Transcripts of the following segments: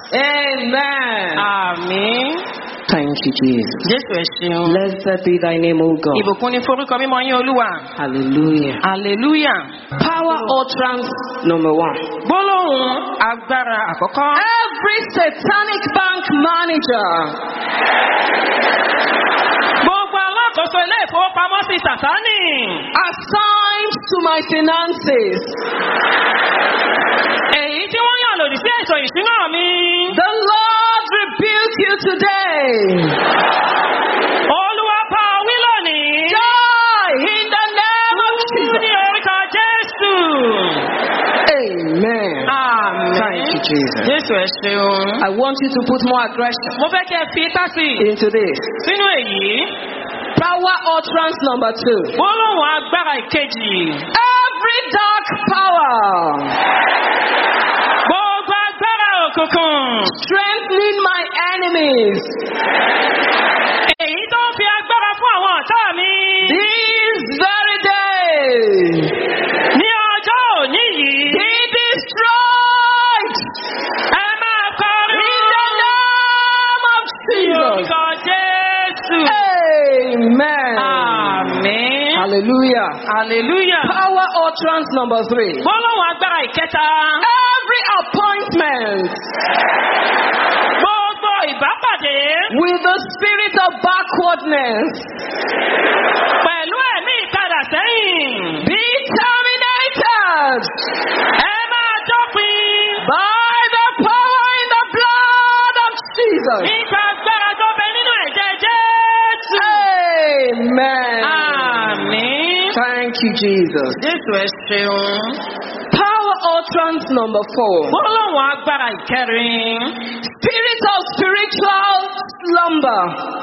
Amen. Àmín. Thank you, Jesus. Jésù ẹ ṣeun. Blessed be thy name, O God. Ìbùkún ni forúkọ mímọ́ yín Olúwa. Hallelujah. Hallelujah. Power utterance number 1. Gbólóhùn agbára àkọ́kọ́. Every satanic bank manager Gbogbo alákòóso ilé ìfowópamọ́sí Sátánì. assigned to my finances, Èyí tí wọ́n yàn lòdì sí ètò ìṣúná mi. the Lord rebuke you today. Olúwa bá ọ wí lónìí. Die in the name of Ní Jesus. orúkọ Jésù. Amen. Àmín. Thank you, Jesus. Jésù ẹ ṣeun. I want you to put more aggression Mo fẹ́ kí ẹ fi ipá sí i. into this. Sínú èyí, Power utterance number 2. gbólóhùn agbára ìkejì. Every dark power Gbogbo agbára òkùnkùn. strengthening my enemies Èyí tó ń fi agbára fún àwọn ọ̀tá mi. this very day Ní ọjọ́ òní yìí. be destroyed Ẹ máa kọrin. in the name of Ní Jesus. orúkọ Jésù. Amen. Àmín. Hallelujah. Hallelujah. Power utterance number 3. Gbólóhùn agbára ìkẹta. Every appointment Gbogbo ìbápàdé. with the spirit of backwardness Pẹ̀lú ẹ̀mí ìpadà sẹ́yìn. be terminated Ẹ máa dópin. by the power in the blood of Jesus. Nípa agbára tó bẹ nínú ẹ̀jẹ̀ Jésù. Amen. Àmín. Thank you, Jesus. Jésù ẹ ṣeun. Power utterance number 4. Gbólóhùn agbára ìkẹrin. Spirit of spiritual slumber.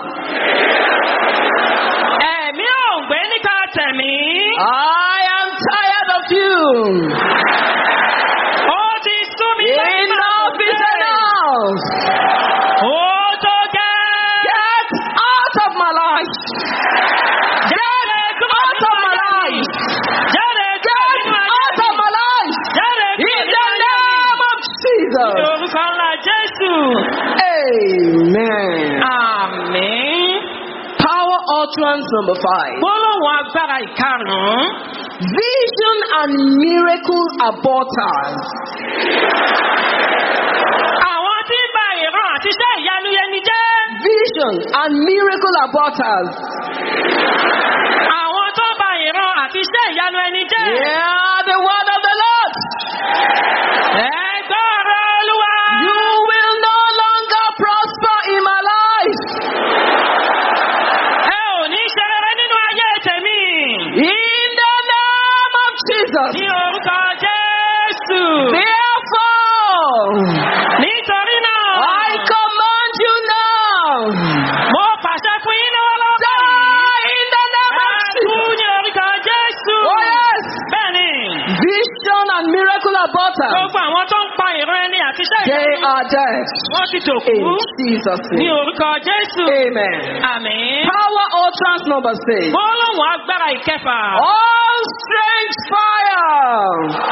Ẹ̀mí òǹgbẹ nípa tẹ̀mí. I am tired of you. Ó ti sú mi Enough is enough. Ó tó gẹ́. Get out of my life. Jáde kúrò Out nínú of my ayé mi. life. Jáde kúrò Get nínú ayé out mi. of my life. Jáde kúrò In nínú the ayé mi. name of Jesus. Orúkọ ńlá Jésù. Amen. Àmín. Power utterance number 5. Gbólóhùn agbára ìkarùn-ún. Vision and miracle aborters. Àwọn tí ń ba ìran àti iṣẹ́ ìyanu yẹni jẹ́. Vision and miracle aborters. Àwọn tó ba ìran àti iṣẹ́ ìyanu ẹni jẹ́. Hear the word of the Lord. Ẹ gbọ́ ọ̀rọ̀ Olúwa. You will no longer prosper in my life. Ẹ ò ní ṣe rere nínú ayé tèmi. In the name of Jesus. Ní orúkọ Jésù. Therefore, Nítorí náà. I command you now. Mo pàṣẹ fún yín lọ́wọ́lọ́wọ́. Die in the name of Ẹ kú Jesus. ní orúkọ Jésù. Oh yes. Bẹ́ẹ̀ni. Vision and miracle aborters. Gbogbo àwọn tó ń pa ìran ẹni àti iṣẹ́ They ìyanu. are dead. Wọ́n ti dòkú. In Jesus' Ní name. orúkọ Jésù. Amen. Àmín. Power utterance number 6. Gbólóhùn agbára ìkẹfà. All strange fire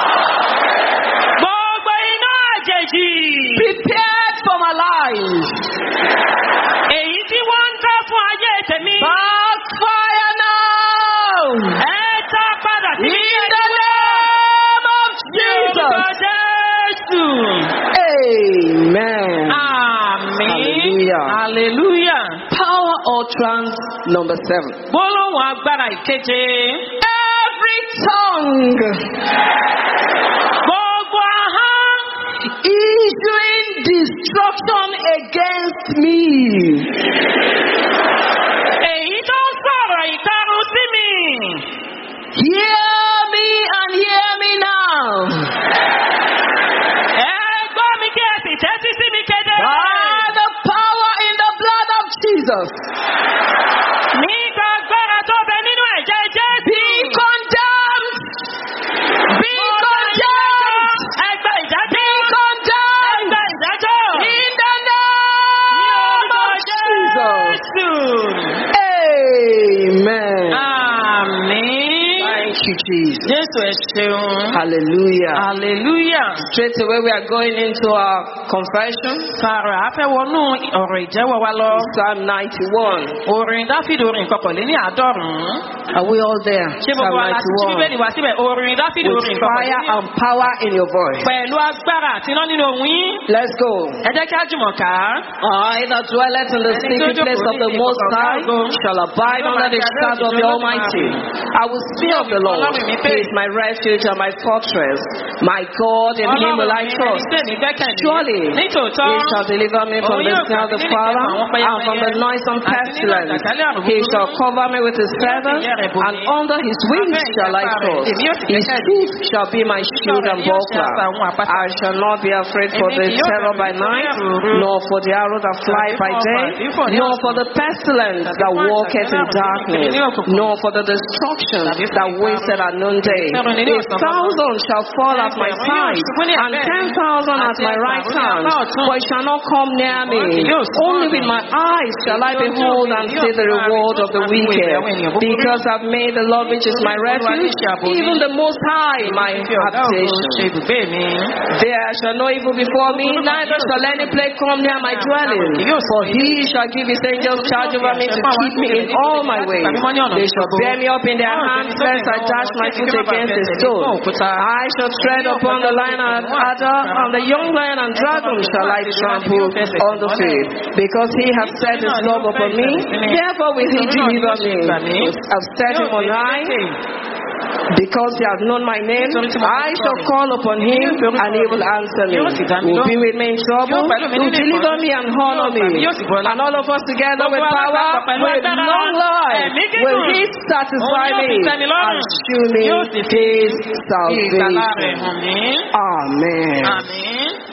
Gbogbo iná àjèjì. prepared for my life. Èyí tí wọ́n ń dá fún ayé tèmi. Backfire now. Ẹ tá padà sí In ilé the name of ní orúkọ Jesus. Jésù. Amen. Àmín. Hallelujah. Hallelujah. Power utterance number 7. Gbólóhùn agbára ìkeje. Every tongue Gbogbo ahọ́n. issuing destruction against me. Èyí tó ń sọ̀rọ̀ ìtarun sí mi. Hear me and hear me now. Ẹ gbọ́ mi kí ẹ sì tẹ́tí sí mi kedere. By the power in the blood of Jesus. Nígbà agbára tó bẹ nínú ẹ̀jẹ̀ Jésù. Be condemned. Be condemned. Ẹgbẹ́ ìdájọ́. Be condemned. Ẹgbẹ́ Jesus. Jésù ẹ ṣeun. Hallelujah. Hallelujah. Straight away we are going into our confession. Sàrà á fẹ́ wọnú ọ̀rọ̀ ìjẹ́wọ́ wa lọ. Psalm 91. Orin Dáfídì orin kọkànléní àádọ́rùn-ún. Are we all there? Ṣé gbogbo wa láti ṣí 91. Bíbélì wá síbẹ̀? Orin Dáfídì With orin fire kọkànléní. and power in your voice. Pẹ̀lú agbára àti iná nínú ohùn yín. Let's go. Ẹ jẹ́ kí á jùmọ̀ ká. I that dwelleth in the secret place of the Most High shall abide under the shadow of the Almighty. I will say of the Lord, He is my refuge and my fortress. My God, in Him will I trust. Surely He shall deliver me from the snare of the fowler and from the noisome pestilence. He shall cover me with His feathers, and under His wings shall I trust. His truth shall be my shield and buckler. I shall not be afraid for the terror by night, nor for the arrow that fly by day, nor for the pestilence that walketh in darkness, nor for the destruction that wasteth at noonday. 1,000 shall fall at my side, and 10,000 at my right hand, but it shall not come near me. Only with my eyes shall I behold and see the reward of the wicked, because I've made the Lord which is my refuge, even the Most High my habitation. There shall no evil befall me, neither shall any plague come near my dwelling. For He shall give His angels charge over me to keep me in all my ways. They shall bear me up in their hands, lest I dash my foot against a stone. I shall tread upon the lion and adder, and the young lion and dragon shall I trample on the feet. Because He hath set His love upon me, therefore will He deliver me. I've set Him on high. Because He has known my name, I shall call upon Him, and He will answer me. He will be with me in trouble. He will deliver me and honor me. And all of us together with power, with long life, will He satisfy me and shew me His salvation. Amen. Amen.